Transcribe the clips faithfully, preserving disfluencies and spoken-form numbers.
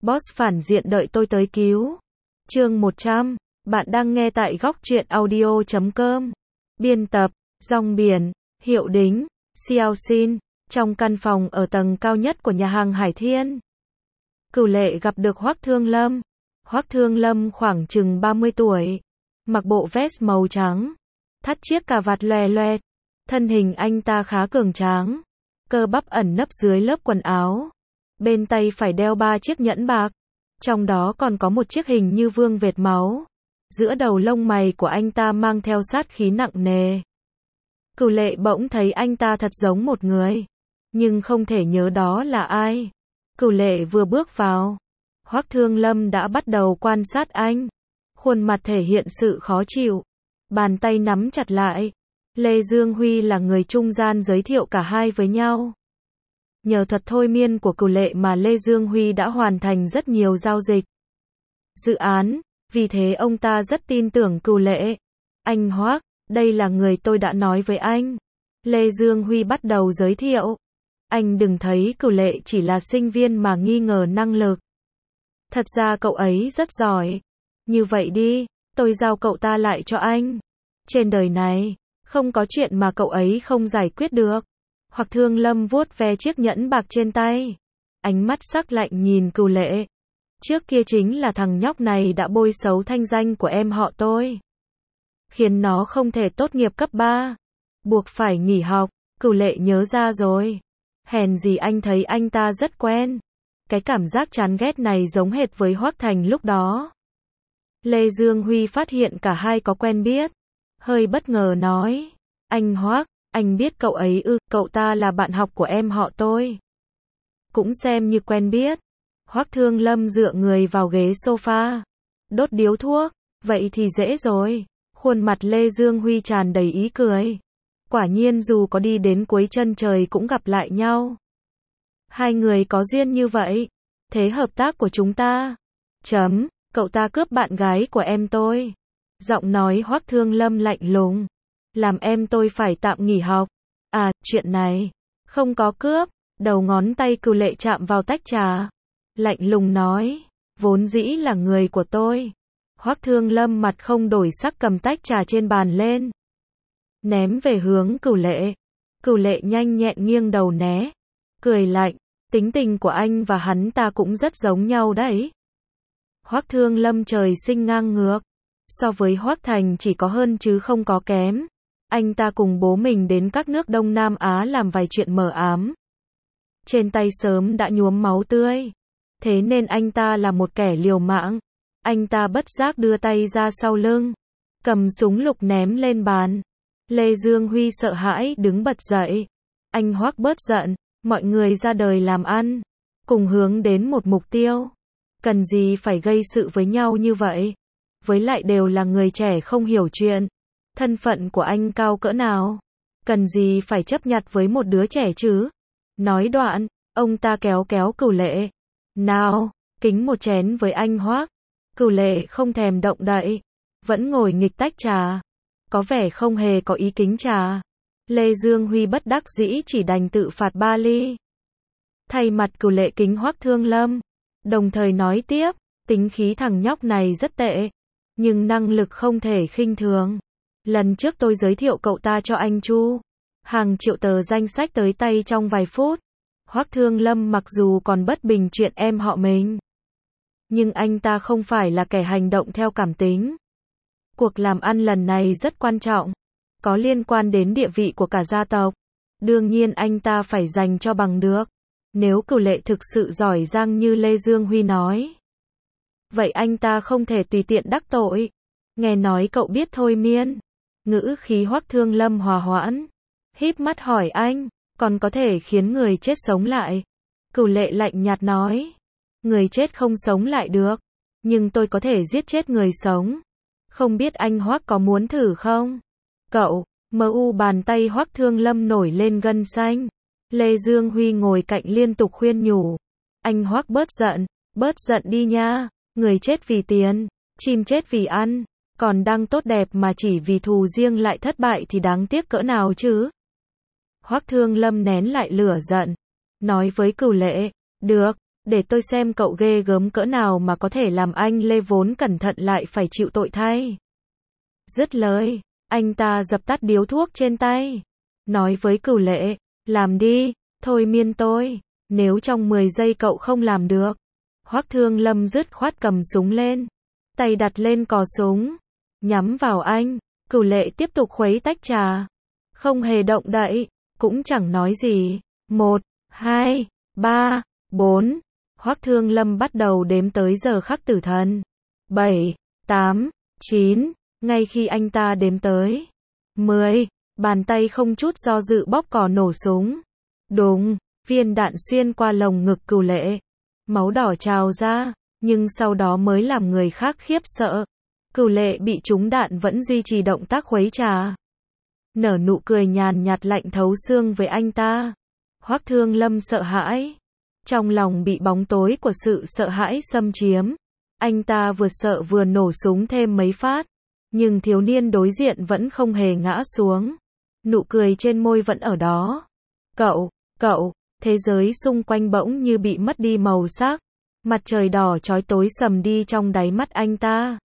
Boss phản diện đợi tôi tới cứu. Chương một trăm, bạn đang nghe tại góc truyện audio chấm com. Biên tập, Rong Biển, Hiệu Đính, Xiao Xin, trong căn phòng ở tầng cao nhất của nhà hàng Hải Thiên. Cửu Lệ gặp được Hoắc Thương Lâm. Hoắc Thương Lâm khoảng chừng ba mươi tuổi, mặc bộ vest màu trắng, thắt chiếc cà vạt loè loẹt, thân hình anh ta khá cường tráng, cơ bắp ẩn nấp dưới lớp quần áo. Bên tay phải đeo ba chiếc nhẫn bạc, trong đó còn có một chiếc hình như vương vệt máu. Giữa đầu lông mày của anh ta mang theo sát khí nặng nề. Cửu Lệ bỗng thấy anh ta thật giống một người, nhưng không thể nhớ đó là ai. Cửu Lệ vừa bước vào, Hoắc Thương Lâm đã bắt đầu quan sát anh. Khuôn mặt thể hiện sự khó chịu, bàn tay nắm chặt lại. Lê Dương Huy là người trung gian giới thiệu cả hai với nhau. Nhờ thuật thôi miên của Cửu Lệ mà Lê Dương Huy đã hoàn thành rất nhiều giao dịch, dự án, vì thế ông ta rất tin tưởng Cửu Lệ. Anh Hoắc, đây là người tôi đã nói với anh. Lê Dương Huy bắt đầu giới thiệu. Anh đừng thấy Cửu Lệ chỉ là sinh viên mà nghi ngờ năng lực. Thật ra cậu ấy rất giỏi. Như vậy đi, tôi giao cậu ta lại cho anh. Trên đời này, không có chuyện mà cậu ấy không giải quyết được. Hoắc Thương Lâm vuốt ve chiếc nhẫn bạc trên tay. Ánh mắt sắc lạnh nhìn Cửu Lệ. Trước kia chính là thằng nhóc này đã bôi xấu thanh danh của em họ tôi, khiến nó không thể tốt nghiệp cấp ba, buộc phải nghỉ học. Cửu Lệ nhớ ra rồi. Hèn gì anh thấy anh ta rất quen. Cái cảm giác chán ghét này giống hệt với Hoắc Thành lúc đó. Lê Dương Huy phát hiện cả hai có quen biết, hơi bất ngờ nói. Anh Hoắc, anh biết cậu ấy ư? Cậu ta là bạn học của em họ tôi. Cũng xem như quen biết. Hoắc Thương Lâm dựa người vào ghế sofa, đốt điếu thuốc. Vậy thì dễ rồi. Khuôn mặt Lê Dương Huy tràn đầy ý cười. Quả nhiên dù có đi đến cuối chân trời cũng gặp lại nhau. Hai người có duyên như vậy. Thế hợp tác của chúng ta. Chấm, cậu ta cướp bạn gái của em tôi. Giọng nói Hoắc Thương Lâm lạnh lùng. Làm em tôi phải tạm nghỉ học. À, chuyện này, không có cướp. Đầu ngón tay Cửu Lệ chạm vào tách trà. Lạnh lùng nói, vốn dĩ là người của tôi. Hoắc Thương Lâm mặt không đổi sắc cầm tách trà trên bàn lên, ném về hướng Cửu Lệ. Cửu Lệ nhanh nhẹn nghiêng đầu né, cười lạnh, tính tình của anh và hắn ta cũng rất giống nhau đấy. Hoắc Thương Lâm trời sinh ngang ngược, so với Hoắc Thành chỉ có hơn chứ không có kém. Anh ta cùng bố mình đến các nước Đông Nam Á làm vài chuyện mờ ám, trên tay sớm đã nhuốm máu tươi. Thế nên anh ta là một kẻ liều mạng. Anh ta bất giác đưa tay ra sau lưng, cầm súng lục ném lên bàn. Lê Dương Huy sợ hãi đứng bật dậy. Anh Hoắc bớt giận, mọi người ra đời làm ăn, cùng hướng đến một mục tiêu. Cần gì phải gây sự với nhau như vậy? Với lại đều là người trẻ không hiểu chuyện. Thân phận của anh cao cỡ nào? Cần gì phải chấp nhặt với một đứa trẻ chứ? Nói đoạn, ông ta kéo kéo Cửu Lệ. Nào, kính một chén với anh Hoắc. Cửu Lệ không thèm động đậy, vẫn ngồi nghịch tách trà, có vẻ không hề có ý kính trà. Lê Dương Huy bất đắc dĩ chỉ đành tự phạt ba ly. Thay mặt Cửu Lệ kính Hoắc Thương Lâm, đồng thời nói tiếp, tính khí thằng nhóc này rất tệ, nhưng năng lực không thể khinh thường. Lần trước tôi giới thiệu cậu ta cho anh Chu, hàng triệu tờ danh sách tới tay trong vài phút. Hoắc Thương Lâm mặc dù còn bất bình chuyện em họ mình, nhưng anh ta không phải là kẻ hành động theo cảm tính. Cuộc làm ăn lần này rất quan trọng, có liên quan đến địa vị của cả gia tộc. Đương nhiên anh ta phải dành cho bằng được. Nếu Cửu Lệ thực sự giỏi giang như Lê Dương Huy nói, vậy anh ta không thể tùy tiện đắc tội. Nghe nói cậu biết thôi miên. Ngữ khí Hoắc Thương Lâm hòa hoãn, híp mắt hỏi anh, còn có thể khiến người chết sống lại? Cửu Lệ lạnh nhạt nói, người chết không sống lại được, nhưng tôi có thể giết chết người sống. Không biết anh Hoắc có muốn thử không? Cậu, mờ u bàn tay Hoắc Thương Lâm nổi lên gân xanh. Lê Dương Huy ngồi cạnh liên tục khuyên nhủ. Anh Hoắc bớt giận, bớt giận đi nha. Người chết vì tiền, chim chết vì ăn, còn đang tốt đẹp mà chỉ vì thù riêng lại thất bại thì đáng tiếc cỡ nào chứ? Hoắc Thương Lâm nén lại lửa giận, nói với Cửu Lệ, được, để tôi xem cậu ghê gớm cỡ nào mà có thể làm anh Lê vốn cẩn thận lại phải chịu tội thay. Dứt lời, anh ta dập tắt điếu thuốc trên tay, nói với Cửu Lệ, làm đi, thôi miên tôi, nếu trong mười giây cậu không làm được. Hoắc Thương Lâm dứt khoát cầm súng lên, tay đặt lên cò súng, nhắm vào anh. Cửu Lệ tiếp tục khuấy tách trà, không hề động đậy, cũng chẳng nói gì. Một, hai, ba, bốn. Hoắc Thương Lâm bắt đầu đếm tới giờ khắc tử thần. Bảy, tám, chín. Ngay khi anh ta đếm tới mười, bàn tay không chút do dự bóp cò nổ súng. Đùng, viên đạn xuyên qua lồng ngực Cửu Lệ. Máu đỏ trào ra, nhưng sau đó mới làm người khác khiếp sợ. Cửu Lệ bị trúng đạn vẫn duy trì động tác khuấy trà. Nở nụ cười nhàn nhạt lạnh thấu xương với anh ta. Hoắc Thương Lâm sợ hãi. Trong lòng bị bóng tối của sự sợ hãi xâm chiếm. Anh ta vừa sợ vừa nổ súng thêm mấy phát. Nhưng thiếu niên đối diện vẫn không hề ngã xuống. Nụ cười trên môi vẫn ở đó. Cậu, cậu, thế giới xung quanh bỗng như bị mất đi màu sắc. Mặt trời đỏ chói tối sầm đi trong đáy mắt anh ta.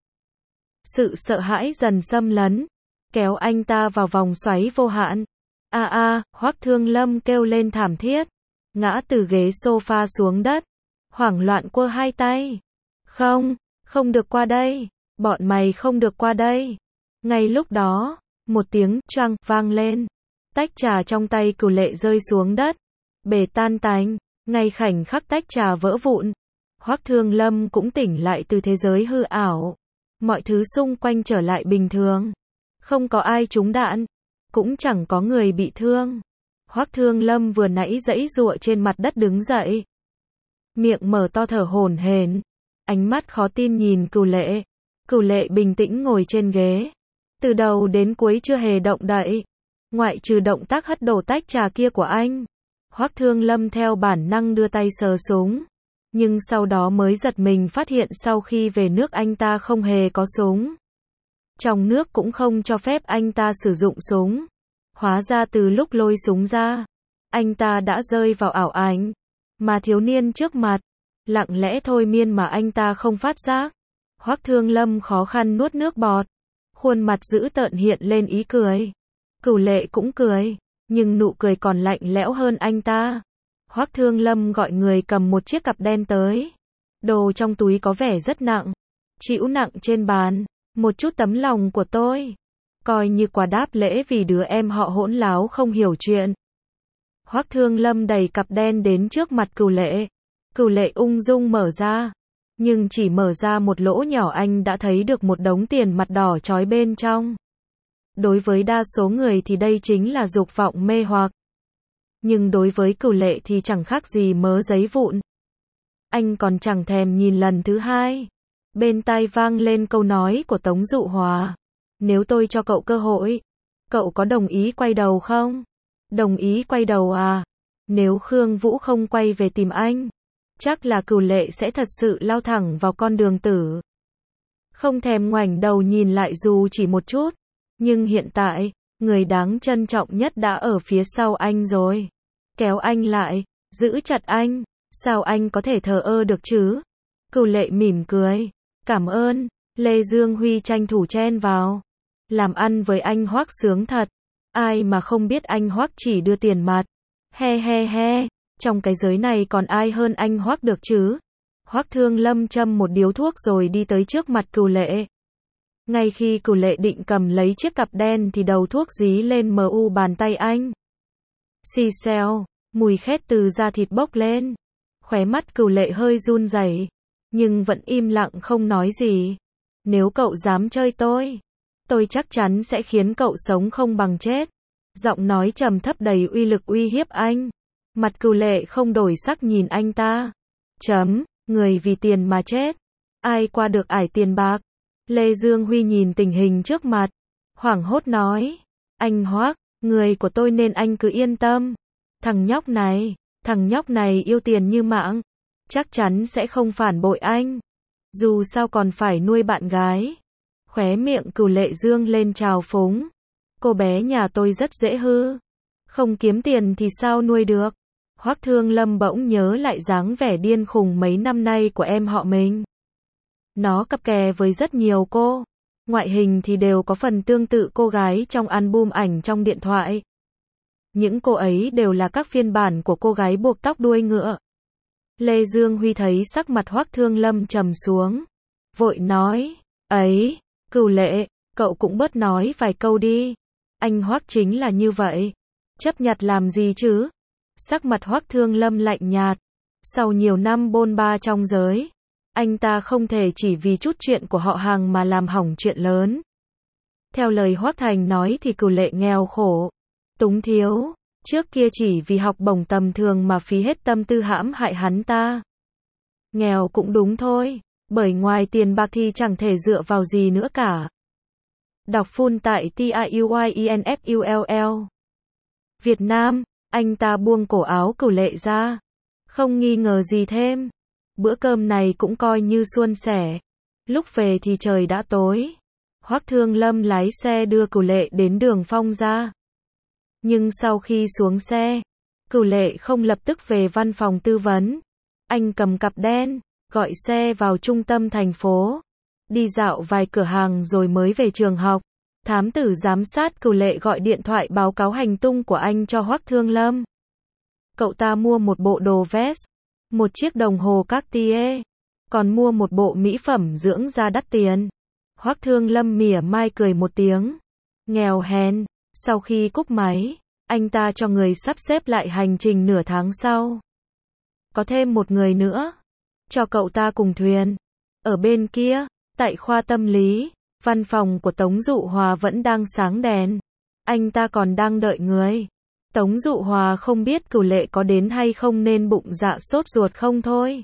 Sự sợ hãi dần xâm lấn, kéo anh ta vào vòng xoáy vô hạn. A a, Hoắc Thương Lâm kêu lên thảm thiết, ngã từ ghế sofa xuống đất, hoảng loạn quơ hai tay. Không, không được qua đây, bọn mày không được qua đây. Ngay lúc đó, một tiếng choang vang lên, tách trà trong tay Cửu Lệ rơi xuống đất, bể tan tành. Ngay khoảnh khắc tách trà vỡ vụn, Hoắc Thương Lâm cũng tỉnh lại từ thế giới hư ảo. Mọi thứ xung quanh trở lại bình thường. Không có ai trúng đạn, cũng chẳng có người bị thương. Hoắc Thương Lâm vừa nãy giãy giụa trên mặt đất đứng dậy, miệng mở to thở hổn hển, ánh mắt khó tin nhìn Cửu Lệ. Cửu Lệ bình tĩnh ngồi trên ghế, từ đầu đến cuối chưa hề động đậy, ngoại trừ động tác hất đổ tách trà kia của anh. Hoắc Thương Lâm theo bản năng đưa tay sờ súng, nhưng sau đó mới giật mình phát hiện sau khi về nước anh ta không hề có súng. Trong nước cũng không cho phép anh ta sử dụng súng. Hóa ra từ lúc lôi súng ra, anh ta đã rơi vào ảo ảnh, mà thiếu niên trước mặt, lặng lẽ thôi miên mà anh ta không phát giác. Hoắc Thương Lâm khó khăn nuốt nước bọt, khuôn mặt dữ tợn hiện lên ý cười. Cửu Lệ cũng cười, nhưng nụ cười còn lạnh lẽo hơn anh ta. Hoắc Thương Lâm gọi người cầm một chiếc cặp đen tới. Đồ trong túi có vẻ rất nặng, trĩu nặng trên bàn. Một chút tấm lòng của tôi, coi như quà đáp lễ vì đứa em họ hỗn láo không hiểu chuyện. Hoắc Thương Lâm đẩy cặp đen đến trước mặt Cửu Lệ. Cửu Lệ ung dung mở ra, nhưng chỉ mở ra một lỗ nhỏ anh đã thấy được một đống tiền mặt đỏ chói bên trong. Đối với đa số người thì đây chính là dục vọng mê hoặc. Nhưng đối với Cửu Lệ thì chẳng khác gì mớ giấy vụn. Anh còn chẳng thèm nhìn lần thứ hai. Bên tai vang lên câu nói của Tống Dụ Hòa. Nếu tôi cho cậu cơ hội, cậu có đồng ý quay đầu không? Đồng ý quay đầu à? Nếu Khương Vũ không quay về tìm anh, chắc là Cửu Lệ sẽ thật sự lao thẳng vào con đường tử. Không thèm ngoảnh đầu nhìn lại dù chỉ một chút. Nhưng hiện tại, người đáng trân trọng nhất đã ở phía sau anh rồi. Kéo anh lại, giữ chặt anh, sao anh có thể thờ ơ được chứ? Cửu Lệ mỉm cười. Cảm ơn. Lê Dương Huy tranh thủ chen vào. Làm ăn với anh Hoắc sướng thật. Ai mà không biết anh Hoắc chỉ đưa tiền mặt. He he he, trong cái giới này còn ai hơn anh Hoắc được chứ? Hoắc Thương Lâm châm một điếu thuốc rồi đi tới trước mặt Cửu Lệ. Ngay khi Cửu Lệ định cầm lấy chiếc cặp đen thì đầu thuốc dí lên mờ u bàn tay anh. Xì xèo, mùi khét từ da thịt bốc lên. Khóe mắt Cửu Lệ hơi run rẩy, nhưng vẫn im lặng không nói gì. Nếu cậu dám chơi tôi, tôi chắc chắn sẽ khiến cậu sống không bằng chết. Giọng nói trầm thấp đầy uy lực uy hiếp anh. Mặt Cửu Lệ không đổi sắc nhìn anh ta. Chấm, người vì tiền mà chết. Ai qua được ải tiền bạc? Lê Dương Huy nhìn tình hình trước mặt, hoảng hốt nói. Anh Hoắc, người của tôi nên anh cứ yên tâm. Thằng nhóc này, thằng nhóc này yêu tiền như mạng. Chắc chắn sẽ không phản bội anh. Dù sao còn phải nuôi bạn gái. Khóe miệng Cửu Lệ dương lên trào phúng. Cô bé nhà tôi rất dễ hư. Không kiếm tiền thì sao nuôi được? Hoắc Thương Lâm bỗng nhớ lại dáng vẻ điên khùng mấy năm nay của em họ mình. Nó cặp kè với rất nhiều cô. Ngoại hình thì đều có phần tương tự cô gái trong album ảnh trong điện thoại. Những cô ấy đều là các phiên bản của cô gái buộc tóc đuôi ngựa. Lê Dương Huy thấy sắc mặt Hoắc Thương Lâm trầm xuống. Vội nói, ấy, Cửu Lệ, cậu cũng bớt nói vài câu đi. Anh Hoắc chính là như vậy. Chấp nhặt làm gì chứ? Sắc mặt Hoắc Thương Lâm lạnh nhạt. Sau nhiều năm bôn ba trong giới, anh ta không thể chỉ vì chút chuyện của họ Hàng mà làm hỏng chuyện lớn. Theo lời Hoắc Thành nói thì Cửu Lệ nghèo khổ, túng thiếu, trước kia chỉ vì học bổng tầm thường mà phí hết tâm tư hãm hại hắn ta. Nghèo cũng đúng thôi, bởi ngoài tiền bạc thì chẳng thể dựa vào gì nữa cả. Đọc full tại T I U Y E N F U L L. Việt Nam, anh ta buông cổ áo Cửu Lệ ra. Không nghi ngờ gì thêm. Bữa cơm này cũng coi như suôn sẻ. Lúc về thì trời đã tối. Hoắc Thương Lâm lái xe đưa Cửu Lệ đến đường Phong gia. Nhưng sau khi xuống xe, Cửu Lệ không lập tức về văn phòng tư vấn. Anh cầm cặp đen, gọi xe vào trung tâm thành phố. Đi dạo vài cửa hàng rồi mới về trường học. Thám tử giám sát Cửu Lệ gọi điện thoại báo cáo hành tung của anh cho Hoắc Thương Lâm. Cậu ta mua một bộ đồ vest, một chiếc đồng hồ Cartier, còn mua một bộ mỹ phẩm dưỡng da đắt tiền. Hoắc Thương Lâm mỉa mai cười một tiếng. Nghèo hèn. Sau khi cúp máy, anh ta cho người sắp xếp lại hành trình nửa tháng sau. Có thêm một người nữa, cho cậu ta cùng thuyền. Ở bên kia, tại khoa tâm lý, văn phòng của Tống Dụ Hòa vẫn đang sáng đèn. Anh ta còn đang đợi người. Tống Dụ Hòa không biết Cửu Lệ có đến hay không nên bụng dạ sốt ruột không thôi.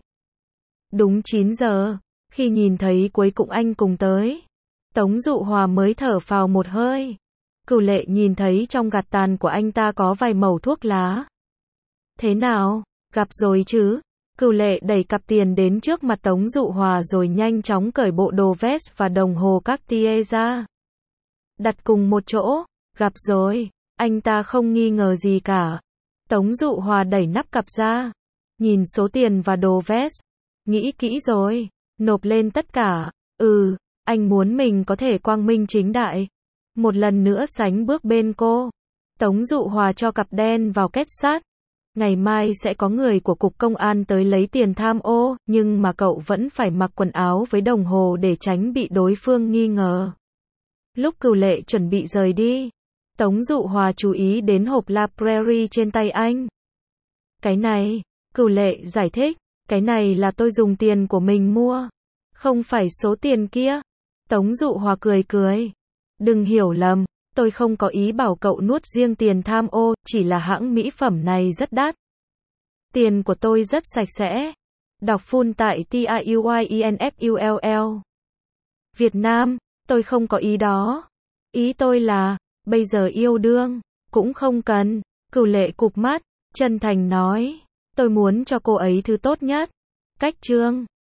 Đúng chín giờ, khi nhìn thấy cuối cùng anh cùng tới, Tống Dụ Hòa mới thở phào một hơi. Cửu Lệ nhìn thấy trong gạt tàn của anh ta có vài mẩu thuốc lá. Thế nào, gặp rồi chứ? Cửu Lệ đẩy cặp tiền đến trước mặt Tống Dụ Hòa rồi nhanh chóng cởi bộ đồ vest và đồng hồ Cartier ra. Đặt cùng một chỗ, gặp rồi. Anh ta không nghi ngờ gì cả. Tống Dụ Hòa đẩy nắp cặp ra, nhìn số tiền và đồ vest. Nghĩ kỹ rồi, nộp lên tất cả. Ừ, anh muốn mình có thể quang minh chính đại. Một lần nữa sánh bước bên cô. Tống Dụ Hòa cho cặp đen vào kết sắt. Ngày mai sẽ có người của cục công an tới lấy tiền tham ô, nhưng mà cậu vẫn phải mặc quần áo với đồng hồ để tránh bị đối phương nghi ngờ. Lúc Cửu Lệ chuẩn bị rời đi, Tống Dụ Hòa chú ý đến hộp La Prairie trên tay anh. Cái này, Cửu Lệ giải thích, cái này là tôi dùng tiền của mình mua, không phải số tiền kia. Tống Dụ Hòa cười cười. Đừng hiểu lầm, tôi không có ý bảo cậu nuốt riêng tiền tham ô, chỉ là hãng mỹ phẩm này rất đắt. Tiền của tôi rất sạch sẽ. Đọc full tại T I U Y E N F U L L. Việt Nam, tôi không có ý đó. Ý tôi là, bây giờ yêu đương, cũng không cần. Cửu Lệ cụp mắt, chân thành nói. Tôi muốn cho cô ấy thứ tốt nhất. Cách chương.